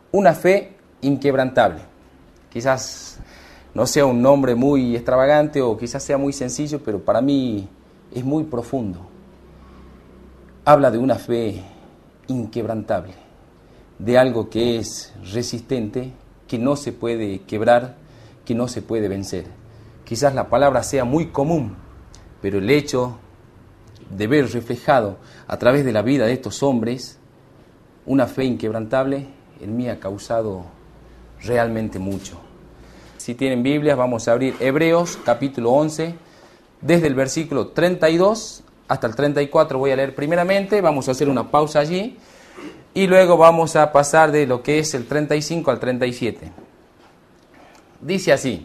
una fe inquebrantable. Quizás no sea un nombre muy extravagante o quizás sea muy sencillo, pero para mí es muy profundo. Habla de una fe inquebrantable, de algo que es resistente, que no se puede quebrar, que no se puede vencer. Quizás la palabra sea muy común, pero el hecho de ver reflejado a través de la vida de estos hombres una fe inquebrantable, en mí ha causado realmente mucho. Si tienen Biblias, vamos a abrir Hebreos capítulo 11, desde el versículo 32 hasta el 34 voy a leer primeramente, vamos a hacer una pausa allí y luego vamos a pasar de lo que es el 35 al 37. Dice así,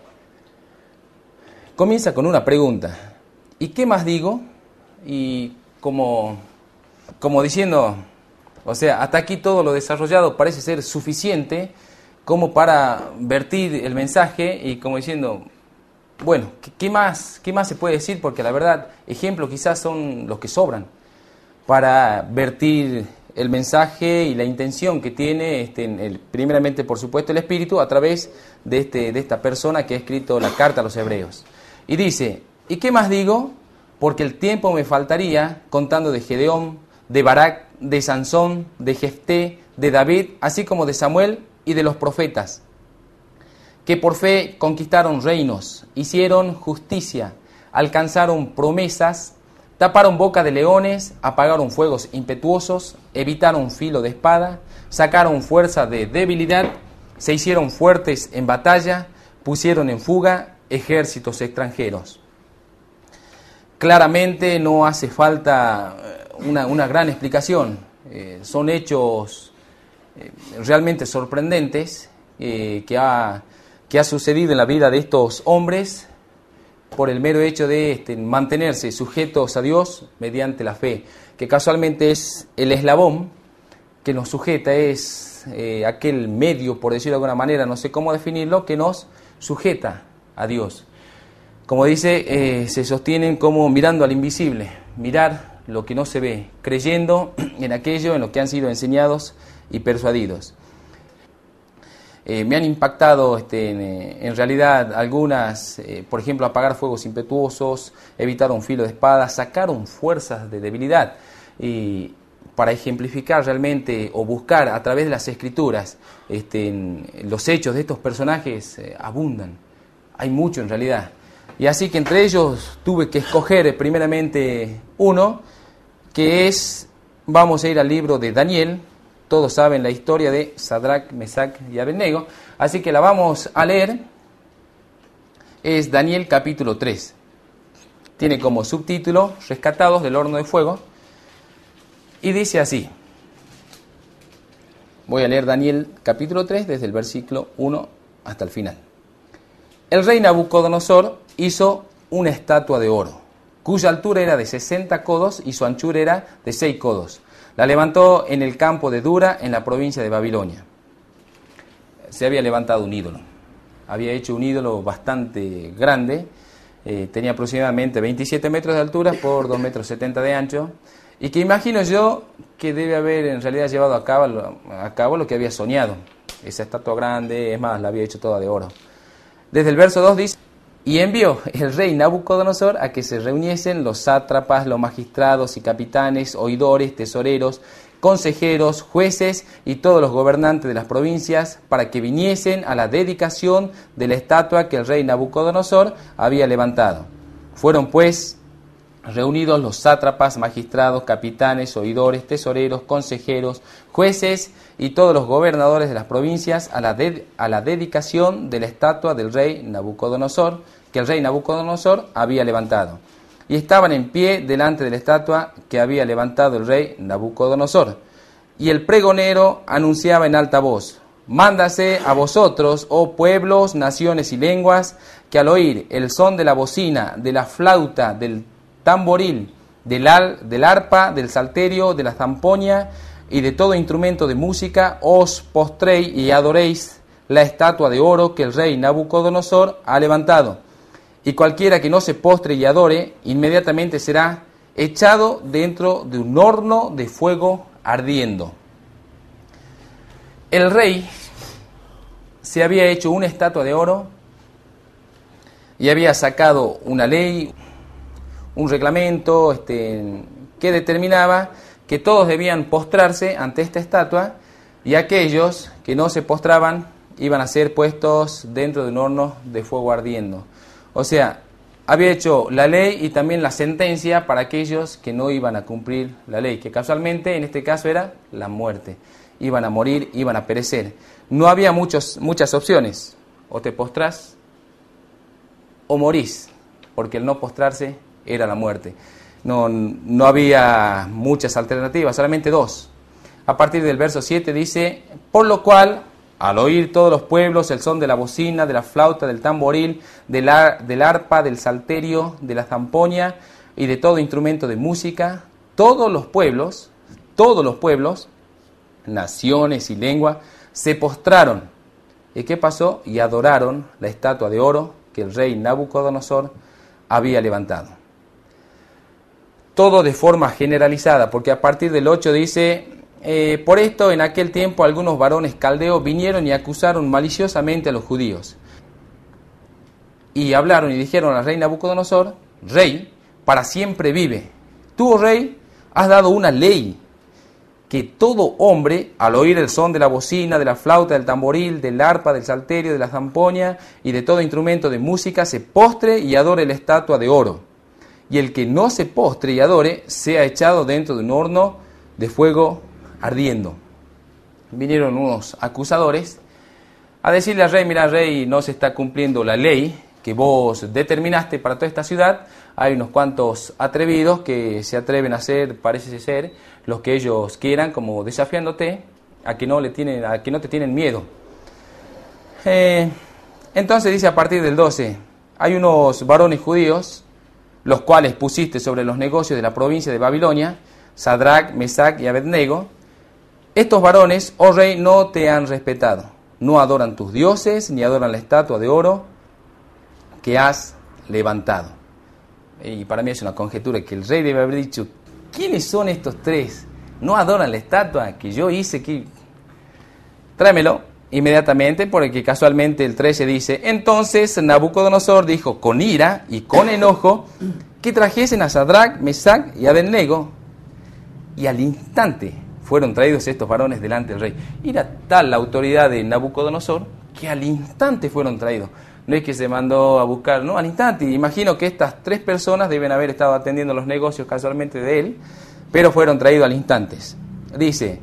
comienza con una pregunta, ¿y qué más digo? Y como diciendo, o sea, hasta aquí todo lo desarrollado parece ser suficiente como para vertir el mensaje y como diciendo, bueno, ¿qué más se puede decir? Porque la verdad, ejemplos quizás son los que sobran para vertir el mensaje y la intención que tiene, primeramente por supuesto el Espíritu, a través de esta persona que ha escrito la carta a los Hebreos. Y dice, ¿y qué más digo? Porque el tiempo me faltaría contando de Gedeón, de Barak, de Sansón, de Jefté, de David, así como de Samuel y de los profetas, que por fe conquistaron reinos, hicieron justicia, alcanzaron promesas, taparon boca de leones, apagaron fuegos impetuosos, evitaron filo de espada, sacaron fuerza de debilidad, se hicieron fuertes en batalla, pusieron en fuga ejércitos extranjeros. Claramente no hace falta una gran explicación, son hechos realmente sorprendentes que ha sucedido en la vida de estos hombres por el mero hecho de mantenerse sujetos a Dios mediante la fe, que casualmente es el eslabón que nos sujeta, es aquel medio, por decirlo de alguna manera, no sé cómo definirlo, que nos sujeta a Dios. Como dice, se sostienen como mirando al invisible, mirar lo que no se ve, creyendo en aquello en lo que han sido enseñados y persuadidos. Me han impactado en realidad algunas, por ejemplo, apagar fuegos impetuosos, evitar un filo de espada, sacaron fuerzas de debilidad. Y para ejemplificar realmente o buscar a través de las Escrituras los hechos de estos personajes abundan, hay mucho en realidad. Y así que entre ellos tuve que escoger primeramente uno, que es, vamos a ir al libro de Daniel. Todos saben la historia de Sadrac, Mesac y Abednego, así que la vamos a leer. Es Daniel capítulo 3. Tiene como subtítulo Rescatados del horno de fuego. Y dice así. Voy a leer Daniel capítulo 3 desde el versículo 1 hasta el final. El rey Nabucodonosor hizo una estatua de oro, cuya altura era de 60 codos y su anchura era de 6 codos. La levantó en el campo de Dura, en la provincia de Babilonia. Se había levantado un ídolo. Había hecho un ídolo bastante grande. Tenía aproximadamente 27 metros de altura por 2,70 metros de ancho. Y que imagino yo que debe haber en realidad llevado a cabo lo que había soñado. Esa estatua grande, es más, la había hecho toda de oro. Desde el verso 2 dice: y envió el rey Nabucodonosor a que se reuniesen los sátrapas, los magistrados y capitanes, oidores, tesoreros, consejeros, jueces y todos los gobernantes de las provincias para que viniesen a la dedicación de la estatua que el rey Nabucodonosor había levantado. Fueron pues reunidos los sátrapas, magistrados, capitanes, oidores, tesoreros, consejeros, jueces y todos los gobernadores de las provincias a la dedicación de la estatua del rey Nabucodonosor, que el rey Nabucodonosor había levantado. Y estaban en pie delante de la estatua que había levantado el rey Nabucodonosor. Y el pregonero anunciaba en alta voz: mándase a vosotros, oh pueblos, naciones y lenguas, que al oír el son de la bocina, de la flauta, del tamboril, del arpa, del salterio, de la zampoña y de todo instrumento de música, os postréis y adoréis la estatua de oro que el rey Nabucodonosor ha levantado. Y cualquiera que no se postre y adore, inmediatamente será echado dentro de un horno de fuego ardiendo. El rey se había hecho una estatua de oro y había sacado una ley, un reglamento que determinaba que todos debían postrarse ante esta estatua y aquellos que no se postraban iban a ser puestos dentro de un horno de fuego ardiendo. O sea, había hecho la ley y también la sentencia para aquellos que no iban a cumplir la ley, que casualmente en este caso era la muerte. Iban a morir, iban a perecer. No había muchas opciones. O te postrás o morís, porque el no postrarse era la muerte. No había muchas alternativas, solamente dos. A partir del verso 7 dice: por lo cual, al oír todos los pueblos el son de la bocina, de la flauta, del tamboril, del arpa, del salterio, de la zampoña y de todo instrumento de música, todos los pueblos, naciones y lengua, se postraron. ¿Y qué pasó? Y adoraron la estatua de oro que el rey Nabucodonosor había levantado. Todo de forma generalizada, porque a partir del 8 dice: por esto en aquel tiempo algunos varones caldeos vinieron y acusaron maliciosamente a los judíos. Y hablaron y dijeron al rey Nabucodonosor: Rey, para siempre vive. Tú, oh rey, has dado una ley, que todo hombre, al oír el son de la bocina, de la flauta, del tamboril, del arpa, del salterio, de la zampoña y de todo instrumento de música, se postre y adore la estatua de oro. Y el que no se postre y adore, sea echado dentro de un horno de fuego ardiendo. Vinieron unos acusadores a decirle al rey: mira, rey, no se está cumpliendo la ley que vos determinaste para toda esta ciudad. Hay unos cuantos atrevidos que se atreven a hacer, parece ser, lo que ellos quieran, como desafiándote a que no te tienen miedo. Entonces dice a partir del 12: hay unos varones judíos, los cuales pusiste sobre los negocios de la provincia de Babilonia, Sadrach, Mesach y Abednego. Estos varones, oh rey, no te han respetado, no adoran tus dioses, ni adoran la estatua de oro que has levantado. Y para mí es una conjetura que el rey debe haber dicho: ¿quiénes son estos tres? ¿No adoran la estatua que yo hice? Tráemelo inmediatamente, porque casualmente el 13 dice: entonces Nabucodonosor dijo con ira y con enojo que trajesen a Sadrach, Mesach y Abednego, y al instante fueron traídos estos varones delante del rey. Y era tal la autoridad de Nabucodonosor que al instante fueron traídos. No es que se mandó a buscar, no, al instante. Imagino que estas tres personas deben haber estado atendiendo los negocios casualmente de él, pero fueron traídos al instante. Dice,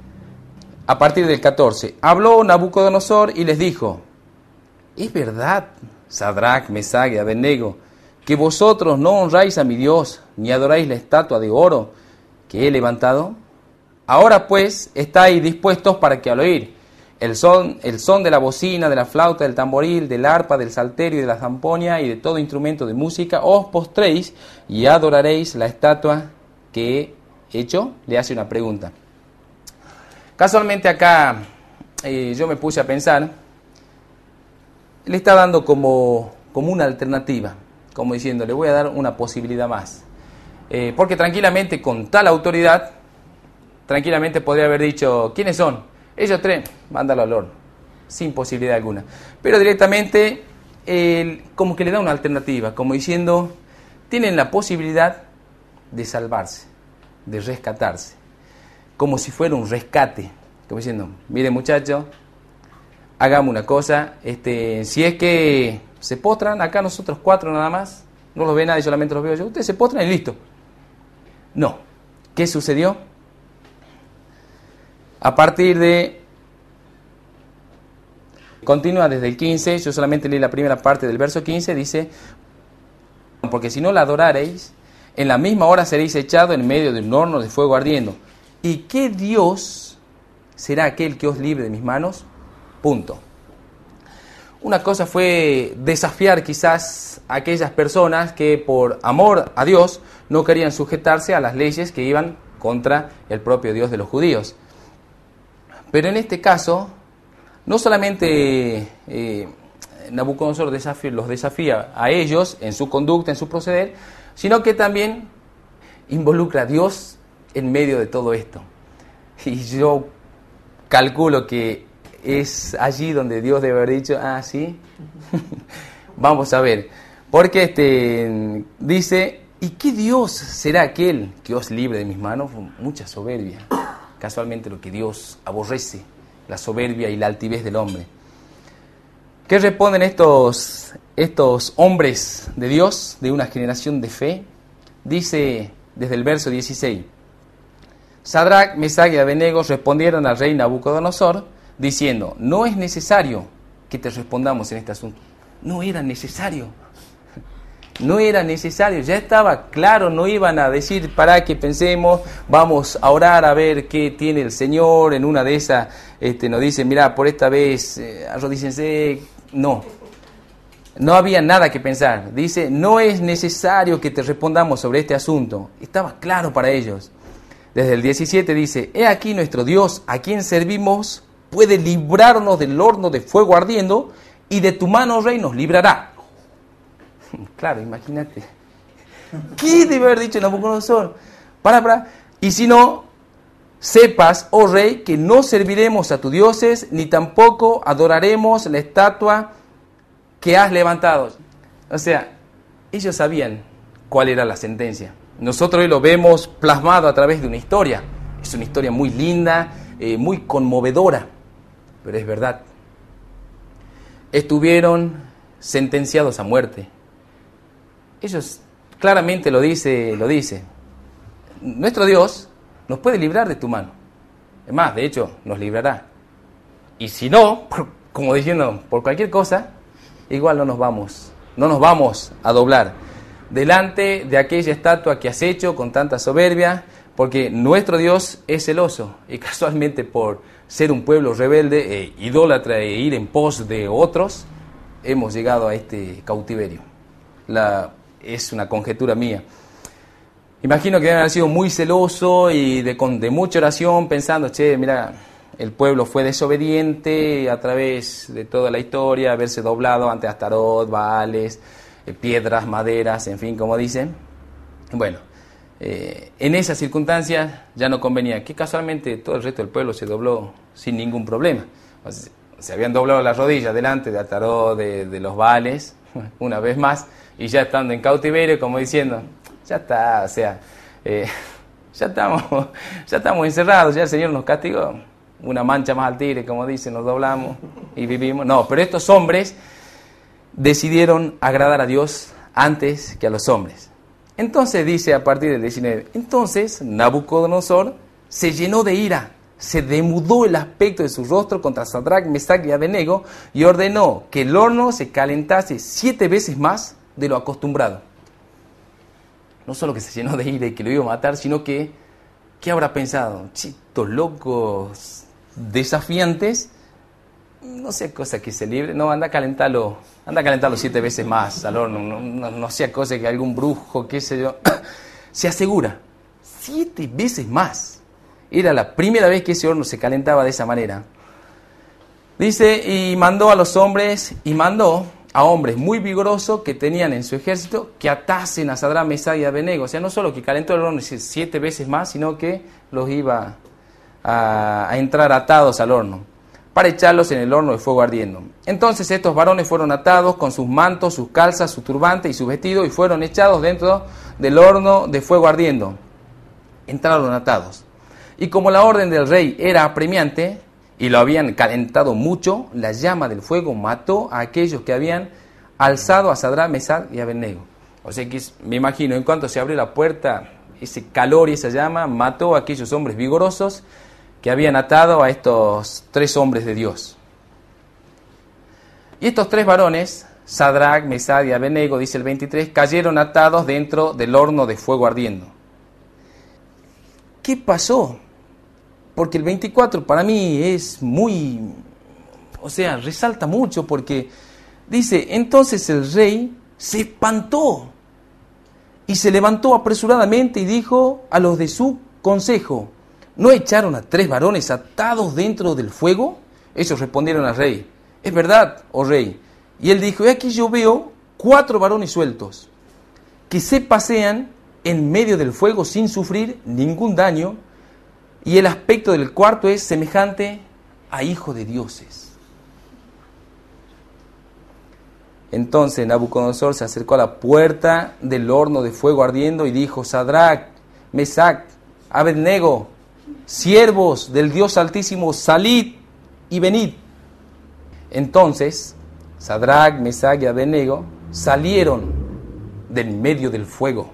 a partir del 14, habló Nabucodonosor y les dijo: ¿es verdad, Sadrach, Mesach y Abednego, que vosotros no honráis a mi Dios, ni adoráis la estatua de oro que he levantado? Ahora pues estáis dispuestos para que al oír el son de la bocina, de la flauta, del tamboril, del arpa, del salterio y de la zampoña y de todo instrumento de música, os postréis y adoraréis la estatua que he hecho. Le hace una pregunta. Casualmente acá yo me puse a pensar, le está dando como una alternativa, como diciendo, le voy a dar una posibilidad más. Porque tranquilamente, con tal autoridad, tranquilamente podría haber dicho: ¿quiénes son? Ellos tres, mándalo al horno, sin posibilidad alguna. Pero directamente, como que le da una alternativa, como diciendo, tienen la posibilidad de salvarse, de rescatarse, como si fuera un rescate, como diciendo: mire muchachos, hagamos una cosa, si es que se postran, acá nosotros cuatro nada más, no los ve nadie, solamente los veo yo, ustedes se postran y listo. No. ¿Qué sucedió? A partir de... Continúa desde el 15, yo solamente leí la primera parte del verso 15, dice: porque si no la adorareis, en la misma hora seréis echados en medio de un horno de fuego ardiendo. ¿Y qué Dios será aquel que os libre de mis manos? Punto. Una cosa fue desafiar quizás a aquellas personas que por amor a Dios no querían sujetarse a las leyes que iban contra el propio Dios de los judíos. Pero en este caso, no solamente Nabucodonosor los desafía a ellos en su conducta, en su proceder, sino que también involucra a Dios en medio de todo esto. Y yo calculo que es allí donde Dios debe haber dicho, sí, vamos a ver. Porque dice, ¿y qué Dios será aquel que os libre de mis manos? Mucha soberbia. Casualmente lo que Dios aborrece, la soberbia y la altivez del hombre. ¿Qué responden estos hombres de Dios, de una generación de fe? Dice desde el verso 16, Sadrac, Mesach y Abednego respondieron al rey Nabucodonosor, diciendo, no es necesario que te respondamos en este asunto. No era necesario. No era necesario, ya estaba claro, no iban a decir, para que pensemos, vamos a orar a ver qué tiene el Señor, en una de esas nos dicen, mira, por esta vez, arrodíllense. No había nada que pensar. Dice, no es necesario que te respondamos sobre este asunto. Estaba claro para ellos. Desde el 17 dice, he aquí nuestro Dios, a quien servimos, puede librarnos del horno de fuego ardiendo, y de tu mano, rey, nos librará. Claro, imagínate. ¿Qué debe haber dicho Nabucodonosor? Y si no, sepas, oh rey, que no serviremos a tus dioses, ni tampoco adoraremos la estatua que has levantado. O sea, ellos sabían cuál era la sentencia. Nosotros hoy lo vemos plasmado a través de una historia. Es una historia muy linda, muy conmovedora, pero es verdad. Estuvieron sentenciados a muerte. Ellos claramente lo dice. Nuestro Dios nos puede librar de tu mano. Es más, de hecho, nos librará. Y si no, como diciendo, por cualquier cosa, igual no nos vamos a doblar delante de aquella estatua que has hecho con tanta soberbia, porque nuestro Dios es celoso, y casualmente por ser un pueblo rebelde, idólatra e ir en pos de otros, hemos llegado a este cautiverio. Es una conjetura mía. Imagino que deben haber sido muy celoso y de mucha oración, pensando, mira, el pueblo fue desobediente a través de toda la historia, haberse doblado ante Astarot, Baales, piedras, maderas, en fin, como dicen. Bueno, en esas circunstancias ya no convenía, que casualmente todo el resto del pueblo se dobló sin ningún problema. O sea, se habían doblado las rodillas delante de Astarot, de los Baales, una vez más, y ya estando en cautiverio, como diciendo, ya está, o sea, ya estamos encerrados, ya el Señor nos castigó, una mancha más al tigre, como dicen, nos doblamos y vivimos. No, pero estos hombres decidieron agradar a Dios antes que a los hombres. Entonces dice a partir del 19, entonces Nabucodonosor se llenó de ira, se demudó el aspecto de su rostro contra Sadrac, Mesach y Abednego y ordenó que el horno se calentase 7 veces más de lo acostumbrado. No solo que se llenó de ira y que lo iba a matar, sino que, ¿qué habrá pensado? Chitos locos, desafiantes, no sea cosa que se libre, no, anda a calentarlo 7 veces más al horno, no sea cosa que algún brujo, qué sé yo, se asegura, 7 veces más. Era la primera vez que ese horno se calentaba de esa manera. Dice, y mandó a hombres muy vigorosos que tenían en su ejército que atasen a Sadrac, Mesach y Abednego. O sea, no solo que calentó el horno 7 veces más, sino que los iba a entrar atados al horno, para echarlos en el horno de fuego ardiendo. Entonces estos varones fueron atados con sus mantos, sus calzas, su turbante y su vestido, y fueron echados dentro del horno de fuego ardiendo. Entraron atados. Y como la orden del rey era apremiante, y lo habían calentado mucho, la llama del fuego mató a aquellos que habían alzado a Sadrac, Mesach y Abednego. O sea que me imagino, en cuanto se abrió la puerta, ese calor y esa llama mató a aquellos hombres vigorosos que habían atado a estos 3 hombres de Dios. Y estos 3 varones, Sadrac, Mesach y Abednego, dice el 23, cayeron atados dentro del horno de fuego ardiendo. ¿Qué pasó? Porque el 24 para mí es muy, resalta mucho, porque dice, entonces el rey se espantó y se levantó apresuradamente y dijo a los de su consejo, ¿no echaron a 3 varones atados dentro del fuego? Ellos respondieron al rey, es verdad, oh rey. Y él dijo, aquí yo veo 4 varones sueltos, que se pasean en medio del fuego sin sufrir ningún daño, y el aspecto del cuarto es semejante a hijo de dioses. Entonces Nabucodonosor se acercó a la puerta del horno de fuego ardiendo y dijo: Sadrach, Mesach, Abednego, siervos del Dios Altísimo, salid y venid. Entonces Sadrach, Mesach y Abednego salieron del medio del fuego.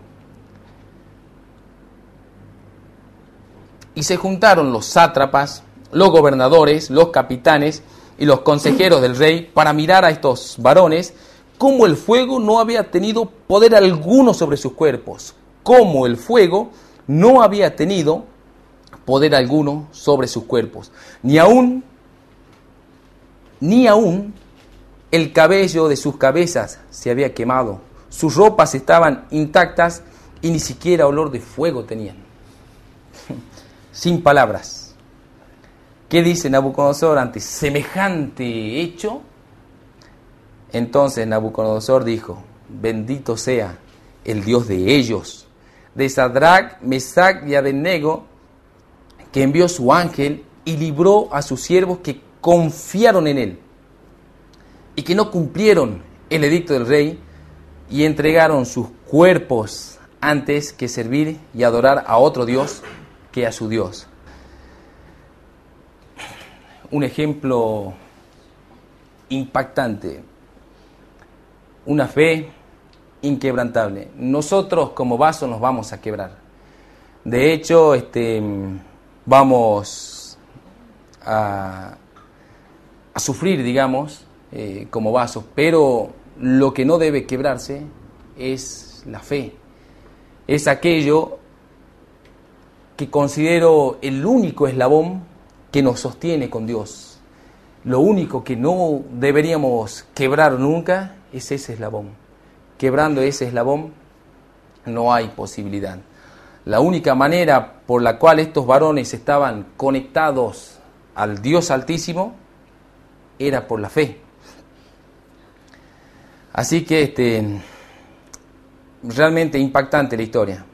Y se juntaron los sátrapas, los gobernadores, los capitanes y los consejeros del rey para mirar a estos varones, cómo el fuego no había tenido poder alguno sobre sus cuerpos, cómo el fuego no había tenido poder alguno sobre sus cuerpos, ni aún el cabello de sus cabezas se había quemado, sus ropas estaban intactas y ni siquiera olor de fuego tenían. Sin palabras. ¿Qué dice Nabucodonosor ante semejante hecho? Entonces Nabucodonosor dijo: bendito sea el Dios de ellos, de Sadrach, Mesach y Abednego, que envió su ángel y libró a sus siervos que confiaron en él y que no cumplieron el edicto del rey y entregaron sus cuerpos antes que servir y adorar a otro Dios que a su Dios. Un ejemplo impactante, una fe inquebrantable. Nosotros como vaso nos vamos a quebrar. De hecho, vamos a sufrir, digamos, como vasos, pero lo que no debe quebrarse es la fe. Es aquello que considero el único eslabón que nos sostiene con Dios. Lo único que no deberíamos quebrar nunca es ese eslabón. Quebrando ese eslabón no hay posibilidad. La única manera por la cual estos varones estaban conectados al Dios Altísimo era por la fe. Así que realmente impactante la historia.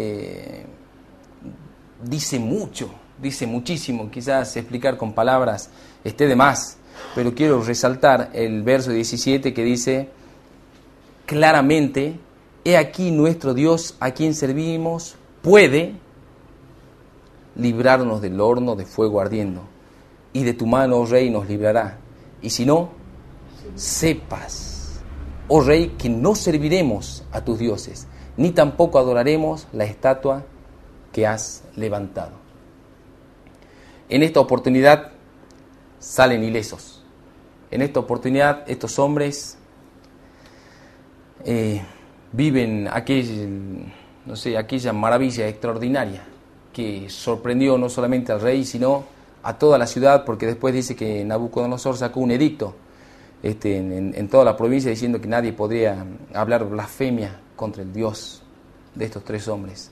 Dice mucho, dice muchísimo. Quizás explicar con palabras esté de más, pero quiero resaltar el verso 17 que dice claramente: he aquí nuestro Dios a quien servimos puede librarnos del horno de fuego ardiendo, y de tu mano, oh rey, nos librará. Y si no, sepas, oh rey, que no serviremos a tus dioses, ni tampoco adoraremos la estatua que has levantado. En esta oportunidad salen ilesos. En esta oportunidad estos hombres viven aquella maravilla extraordinaria que sorprendió no solamente al rey, sino a toda la ciudad, porque después dice que Nabucodonosor sacó un edicto en toda la provincia diciendo que nadie podría hablar blasfemia contra el Dios de estos tres hombres.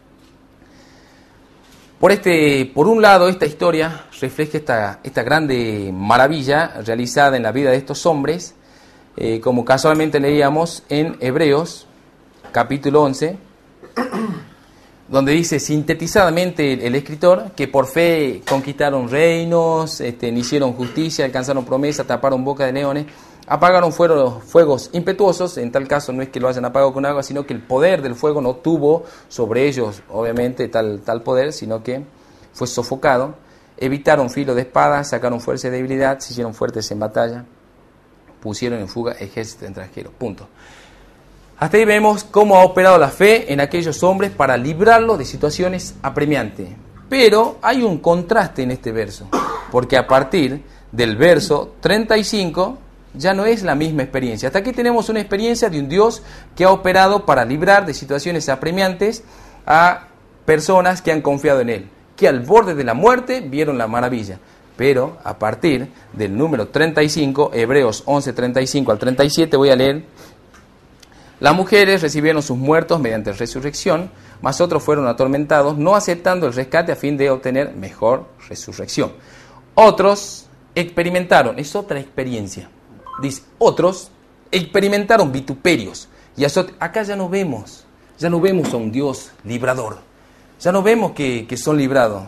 Por un lado, esta historia refleja esta grande maravilla realizada en la vida de estos hombres, como casualmente leíamos en Hebreos, capítulo 11, donde dice sintetizadamente el escritor que por fe conquistaron reinos, hicieron justicia, alcanzaron promesa, taparon boca de leones, apagaron fuegos impetuosos. En tal caso no es que lo hayan apagado con agua, sino que el poder del fuego no tuvo sobre ellos, obviamente, tal poder, sino que fue sofocado. Evitaron filo de espada, sacaron fuerza y debilidad, se hicieron fuertes en batalla, pusieron en fuga ejércitos extranjeros. Punto. Hasta ahí vemos cómo ha operado la fe en aquellos hombres para librarlos de situaciones apremiantes. Pero hay un contraste en este verso, porque a partir del verso 35 ya no es la misma experiencia. Hasta aquí tenemos una experiencia de un Dios que ha operado para librar de situaciones apremiantes a personas que han confiado en Él, que al borde de la muerte vieron la maravilla. Pero a partir del número 35, Hebreos 11, 35 al 37, voy a leer: las mujeres recibieron sus muertos mediante resurrección, mas otros fueron atormentados, no aceptando el rescate a fin de obtener mejor resurrección. Otros experimentaron, es otra experiencia, dice, otros experimentaron vituperios y azotes. Acá ya no vemos a un Dios librador, ya no vemos que son librados.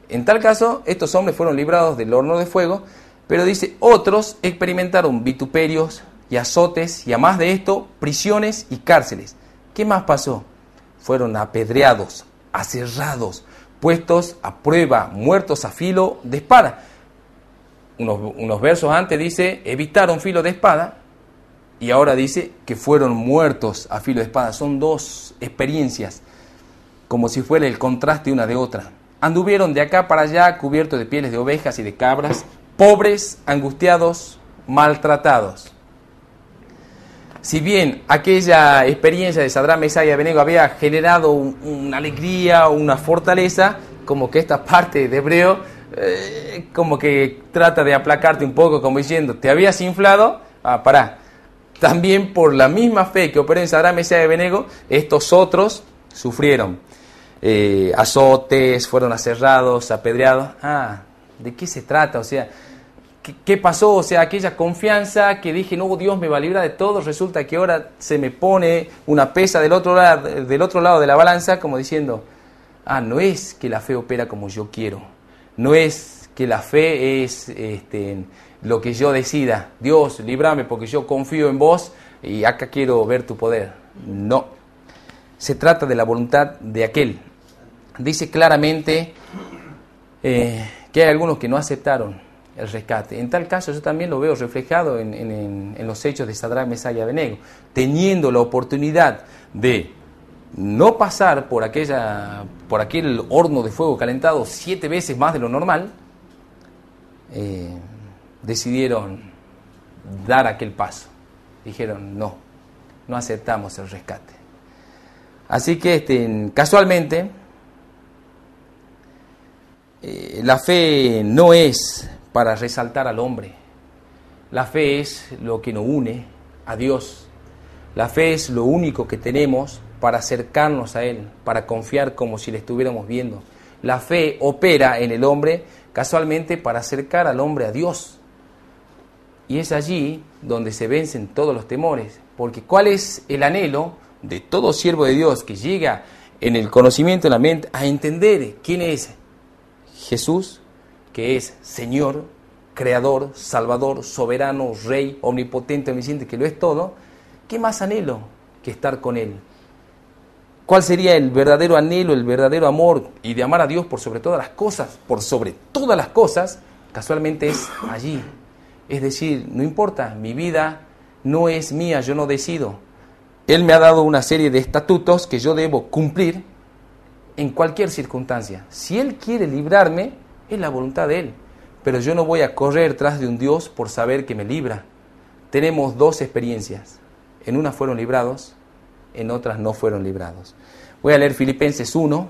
En tal caso, estos hombres fueron librados del horno de fuego, pero dice, otros experimentaron vituperios y azotes, y a más de esto, prisiones y cárceles. ¿Qué más pasó? Fueron apedreados, aserrados, puestos a prueba, muertos a filo de espada. Unos versos antes dice, evitaron filo de espada, y ahora dice que fueron muertos a filo de espada. Son dos experiencias, como si fuera el contraste una de otra. Anduvieron de acá para allá, cubiertos de pieles de ovejas y de cabras, pobres, angustiados, maltratados. Si bien aquella experiencia de Sadrach, Mesach y Abednego había generado una alegría, una fortaleza, como que esta parte de Hebreo, como que trata de aplacarte un poco, como diciendo, te habías inflado, pará. También por la misma fe que operó en Sadrach, Mesach y Abednego, estos otros sufrieron azotes, fueron aserrados, apedreados. ¿De qué se trata? O sea, ¿qué pasó? O sea, aquella confianza que dije, no, Dios me va a librar de todo, resulta que ahora se me pone una pesa del otro lado de la balanza, como diciendo, no es que la fe opera como yo quiero, no es que la fe es lo que yo decida, Dios, líbrame porque yo confío en vos y acá quiero ver tu poder. No, se trata de la voluntad de aquel. Dice claramente que hay algunos que no aceptaron el rescate. En tal caso yo también lo veo reflejado en los hechos de Sadrach, Mesach y Abednego, teniendo la oportunidad de no pasar por aquel horno de fuego calentado 7 veces más de lo normal, decidieron dar aquel paso. Dijeron, no aceptamos el rescate. Así que casualmente la fe no es para resaltar al hombre. La fe es lo que nos une a Dios. La fe es lo único que tenemos para acercarnos a Él, para confiar como si le estuviéramos viendo. La fe opera en el hombre casualmente para acercar al hombre a Dios. Y es allí donde se vencen todos los temores. Porque ¿cuál es el anhelo de todo siervo de Dios que llega en el conocimiento de la mente a entender quién es Jesús, que es Señor, Creador, Salvador, Soberano, Rey, Omnipotente, Omnisciente, que lo es todo? ¿Qué más anhelo que estar con Él? ¿Cuál sería el verdadero anhelo, el verdadero amor y de amar a Dios por sobre todas las cosas? Por sobre todas las cosas, casualmente es allí. Es decir, no importa, mi vida no es mía, yo no decido. Él me ha dado una serie de estatutos que yo debo cumplir en cualquier circunstancia. Si Él quiere librarme, es la voluntad de Él. Pero yo no voy a correr tras de un Dios por saber que me libra. Tenemos 2 experiencias. En una fueron librados, en otras no fueron librados. Voy a leer Filipenses 1,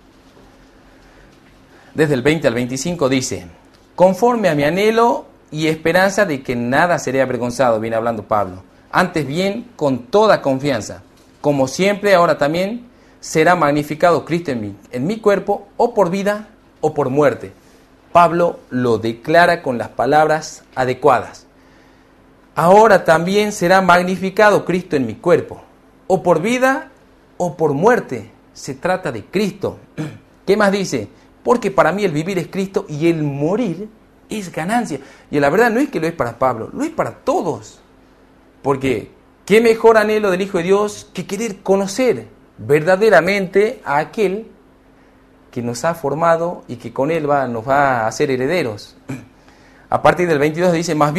desde el 20 al 25, dice, conforme a mi anhelo y esperanza de que nada seré avergonzado, viene hablando Pablo, antes bien con toda confianza, como siempre ahora también será magnificado Cristo en mi cuerpo, o por vida o por muerte. Pablo lo declara con las palabras adecuadas. Ahora también será magnificado Cristo en mi cuerpo, o por vida o por muerte. Se trata de Cristo. ¿Qué más dice? Porque para mí el vivir es Cristo y el morir es ganancia. Y la verdad no es que lo es para Pablo, lo es para todos. Porque qué mejor anhelo del Hijo de Dios que querer conocer verdaderamente a aquel que nos ha formado y que con Él nos va a hacer herederos. A partir del 22 dice, más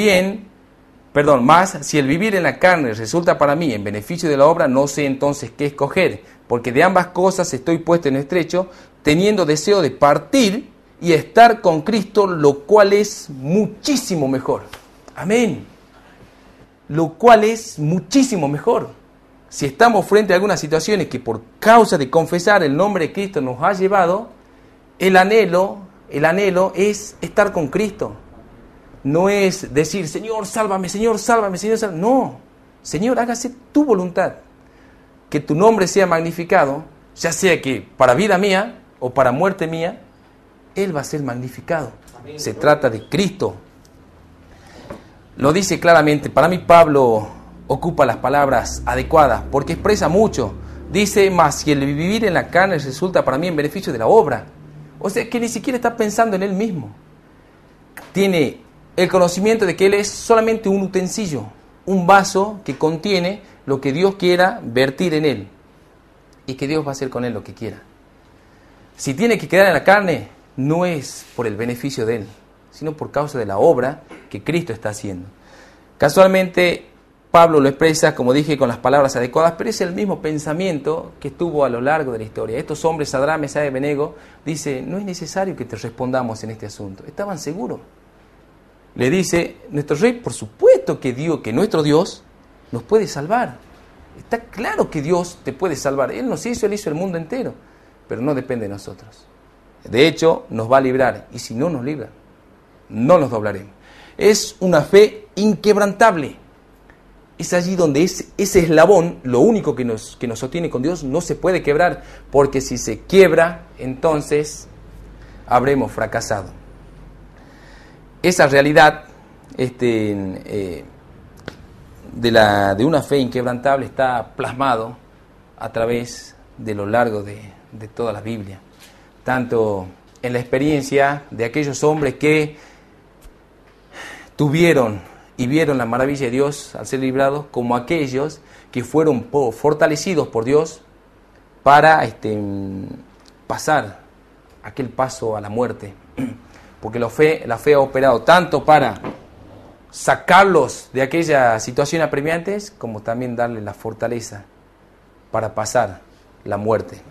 si el vivir en la carne resulta para mí en beneficio de la obra, no sé entonces qué escoger, porque de ambas cosas estoy puesto en estrecho, teniendo deseo de partir y estar con Cristo, lo cual es muchísimo mejor. Amén. Lo cual es muchísimo mejor. Si estamos frente a algunas situaciones que por causa de confesar el nombre de Cristo nos ha llevado, el anhelo es estar con Cristo. No es decir, Señor, sálvame, Señor, sálvame, Señor, sálvame. No, Señor, hágase tu voluntad. Que tu nombre sea magnificado, ya sea que para vida mía o para muerte mía, Él va a ser magnificado. Amén. Se trata de Cristo. Lo dice claramente. Para mí Pablo ocupa las palabras adecuadas porque expresa mucho. Dice, mas si el vivir en la carne resulta para mí en beneficio de la obra. O sea, que ni siquiera está pensando en él mismo. Tiene el conocimiento de que él es solamente un utensilio, un vaso que contiene lo que Dios quiera vertir en él. Y que Dios va a hacer con él lo que quiera. Si tiene que quedar en la carne, no es por el beneficio de él, sino por causa de la obra que Cristo está haciendo. Casualmente, Pablo lo expresa, como dije, con las palabras adecuadas, pero es el mismo pensamiento que estuvo a lo largo de la historia. Estos hombres, Sadrán, Mesach y Abednego, dice, no es necesario que te respondamos en este asunto. Estaban seguros. Le dice, nuestro rey, por supuesto que nuestro Dios nos puede salvar. Está claro que Dios te puede salvar. Él nos hizo, Él hizo el mundo entero, pero no depende de nosotros. De hecho, nos va a librar, y si no nos libra, no nos doblaremos. Es una fe inquebrantable. Es allí donde ese eslabón, lo único que nos sostiene con Dios, no se puede quebrar, porque si se quiebra, entonces habremos fracasado. Esa realidad de una fe inquebrantable está plasmado a través de lo largo de toda la Biblia, tanto en la experiencia de aquellos hombres que tuvieron y vieron la maravilla de Dios al ser librados, como aquellos que fueron fortalecidos por Dios para pasar aquel paso a la muerte. Porque la fe ha operado tanto para sacarlos de aquella situación apremiante, como también darle la fortaleza para pasar la muerte.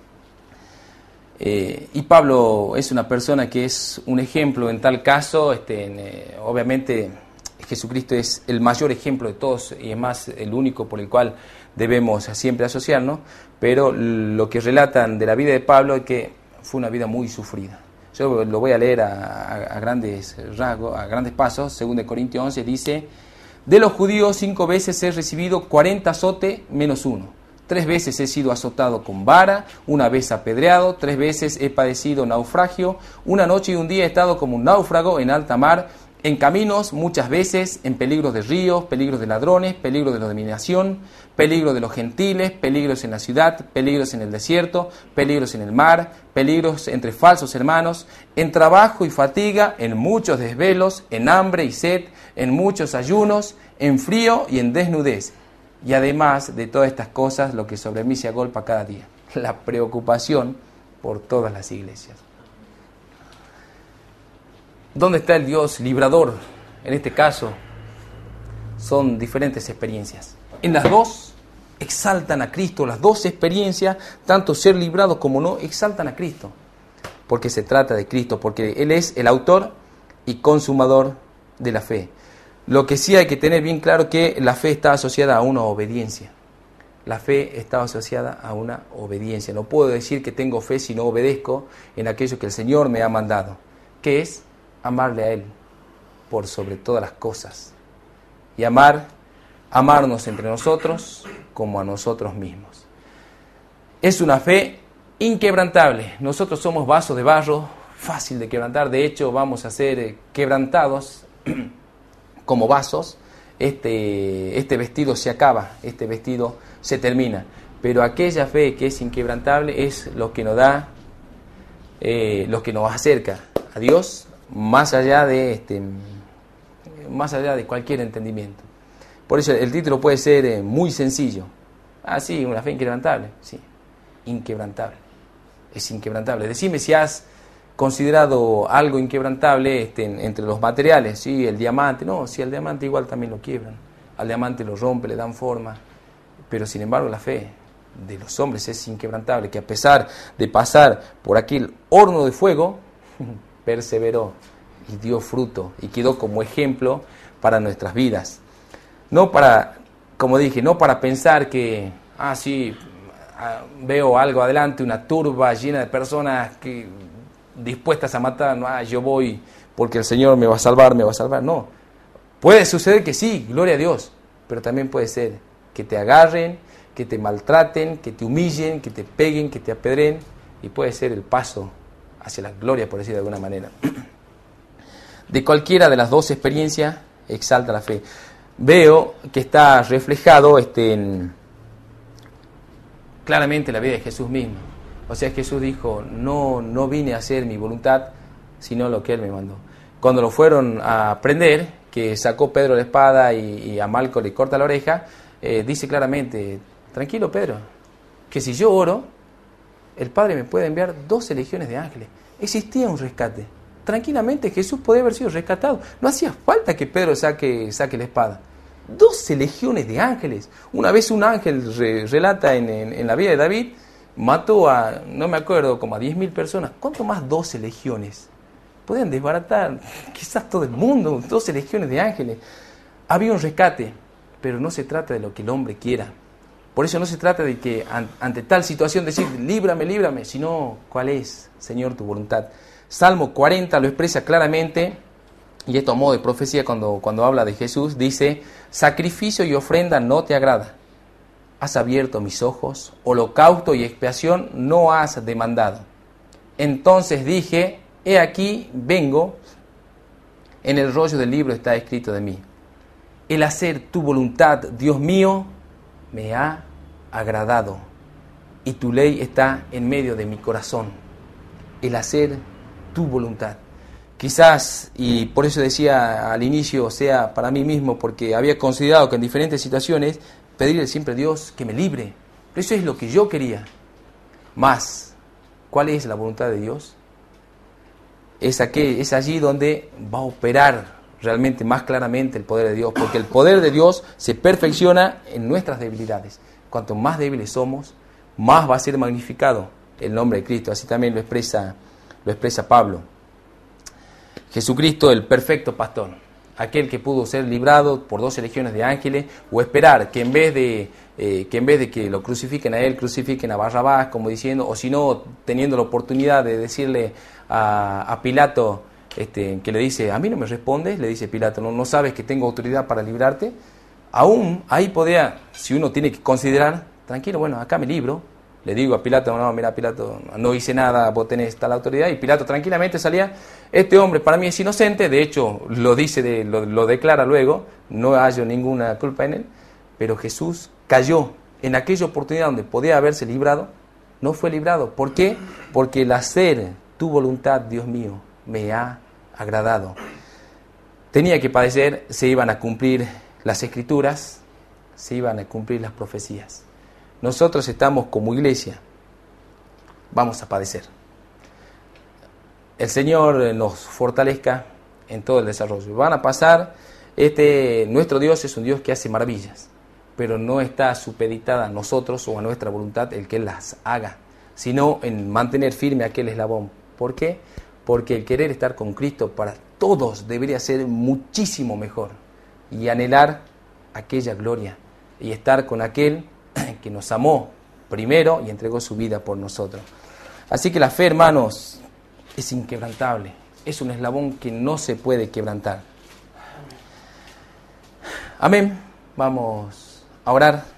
Y Pablo es una persona que es un ejemplo en tal caso. Obviamente Jesucristo es el mayor ejemplo de todos y es más el único por el cual debemos siempre asociarnos, pero lo que relatan de la vida de Pablo es que fue una vida muy sufrida. Yo lo voy a leer a grandes rasgos, a grandes pasos. 2 Corintios 11 dice: de los judíos 5 veces he recibido 40 azotes menos 1. 3 veces he sido azotado con vara, 1 vez apedreado, 3 veces he padecido naufragio, 1 noche y 1 día he estado como un náufrago en alta mar, en caminos muchas veces, en peligros de ríos, peligros de ladrones, peligros de la dominación, peligros de los gentiles, peligros en la ciudad, peligros en el desierto, peligros en el mar, peligros entre falsos hermanos, en trabajo y fatiga, en muchos desvelos, en hambre y sed, en muchos ayunos, en frío y en desnudez. Y además de todas estas cosas, lo que sobre mí se agolpa cada día, la preocupación por todas las iglesias. ¿Dónde está el Dios librador? En este caso, son diferentes experiencias. En las dos exaltan a Cristo, las dos experiencias, tanto ser librado como no, exaltan a Cristo. Porque se trata de Cristo, porque Él es el autor y consumador de la fe. Lo que sí hay que tener bien claro que la fe está asociada a una obediencia. La fe está asociada a una obediencia. No puedo decir que tengo fe si no obedezco en aquello que el Señor me ha mandado, que es amarle a Él por sobre todas las cosas y amarnos entre nosotros como a nosotros mismos. Es una fe inquebrantable. Nosotros somos vasos de barro, fácil de quebrantar. De hecho, vamos a ser quebrantados como vasos. Este vestido se acaba, este vestido se termina. Pero aquella fe que es inquebrantable es lo que nos da, lo que nos acerca a Dios, más allá de cualquier entendimiento. Por eso el título puede ser muy sencillo. Sí, una fe inquebrantable. Sí, inquebrantable. Es inquebrantable. Decime si has considerado algo inquebrantable entre los materiales. Sí, el diamante. No, si el diamante igual también lo quiebran. Al diamante lo rompe, le dan forma. Pero sin embargo la fe de los hombres es inquebrantable, que a pesar de pasar por aquel horno de fuego, perseveró y dio fruto y quedó como ejemplo para nuestras vidas. No para, como dije, no para pensar que, veo algo adelante, una turba llena de personas que dispuestas a matar, yo voy porque el Señor me va a salvar. No, puede suceder que sí, gloria a Dios, pero también puede ser que te agarren, que te maltraten, que te humillen, que te peguen, que te apedreen, y puede ser el paso hacia la gloria, por decir de alguna manera. De cualquiera de las dos experiencias exalta la fe. Veo que está reflejado claramente la vida de Jesús mismo. O sea, Jesús dijo, no vine a hacer mi voluntad, sino lo que Él me mandó. Cuando lo fueron a prender, que sacó Pedro la espada y a Malco le corta la oreja, dice claramente, tranquilo Pedro, que si yo oro, el Padre me puede enviar 12 legiones de ángeles. Existía un rescate. Tranquilamente Jesús podía haber sido rescatado. No hacía falta que Pedro saque la espada. 12 legiones de ángeles. Una vez un ángel relata en la vida de David, mató a, no me acuerdo, como a 10.000 personas. ¿Cuánto más 12 legiones? Podían desbaratar quizás todo el mundo, 12 legiones de ángeles. Había un rescate, pero no se trata de lo que el hombre quiera. Por eso no se trata de que ante tal situación decir, líbrame, líbrame, sino cuál es, Señor, tu voluntad. Salmo 40 lo expresa claramente, y esto a modo de profecía cuando habla de Jesús, dice, sacrificio y ofrenda no te agrada. Has abierto mis ojos, holocausto y expiación no has demandado. Entonces dije, he aquí, vengo, en el rollo del libro está escrito de mí. El hacer tu voluntad, Dios mío, me ha agradado, y tu ley está en medio de mi corazón. El hacer tu voluntad. Quizás, y por eso decía al inicio, sea para mí mismo, porque había considerado que en diferentes situaciones, pedirle siempre a Dios que me libre. Pero eso es lo que yo quería. Más, ¿cuál es la voluntad de Dios? Es allí donde va a operar realmente más claramente el poder de Dios, porque el poder de Dios se perfecciona en nuestras debilidades. Cuanto más débiles somos, más va a ser magnificado el nombre de Cristo. Así también lo expresa Pablo. Jesucristo, el perfecto pastor, aquel que pudo ser librado por 12 legiones de ángeles, o esperar que en vez de que lo crucifiquen a él, crucifiquen a Barrabás, como diciendo, o si no, teniendo la oportunidad de decirle a Pilato, que le dice, a mí no me respondes, le dice Pilato, no sabes que tengo autoridad para librarte. Aún ahí podía, si uno tiene que considerar, tranquilo, bueno, acá me libro, le digo a Pilato, no, mira Pilato, no hice nada, vos tenés tal autoridad, y Pilato tranquilamente salía, este hombre para mí es inocente, de hecho lo dice, lo declara luego, no hallo ninguna culpa en él, pero Jesús cayó en aquella oportunidad donde podía haberse librado, no fue librado. ¿Por qué? Porque el hacer tu voluntad, Dios mío, me ha agradado. Tenía que padecer, se iban a cumplir las escrituras, se iban a cumplir las profecías. Nosotros estamos como iglesia, vamos a padecer. El Señor nos fortalezca en todo el desarrollo. Van a pasar, nuestro Dios es un Dios que hace maravillas, pero no está supeditada a nosotros o a nuestra voluntad el que Él las haga, sino en mantener firme aquel eslabón. ¿Por qué? Porque el querer estar con Cristo para todos debería ser muchísimo mejor, y anhelar aquella gloria y estar con aquel que nos amó primero y entregó su vida por nosotros. Así que la fe, hermanos, es inquebrantable, es un eslabón que no se puede quebrantar. Amén. Vamos a orar.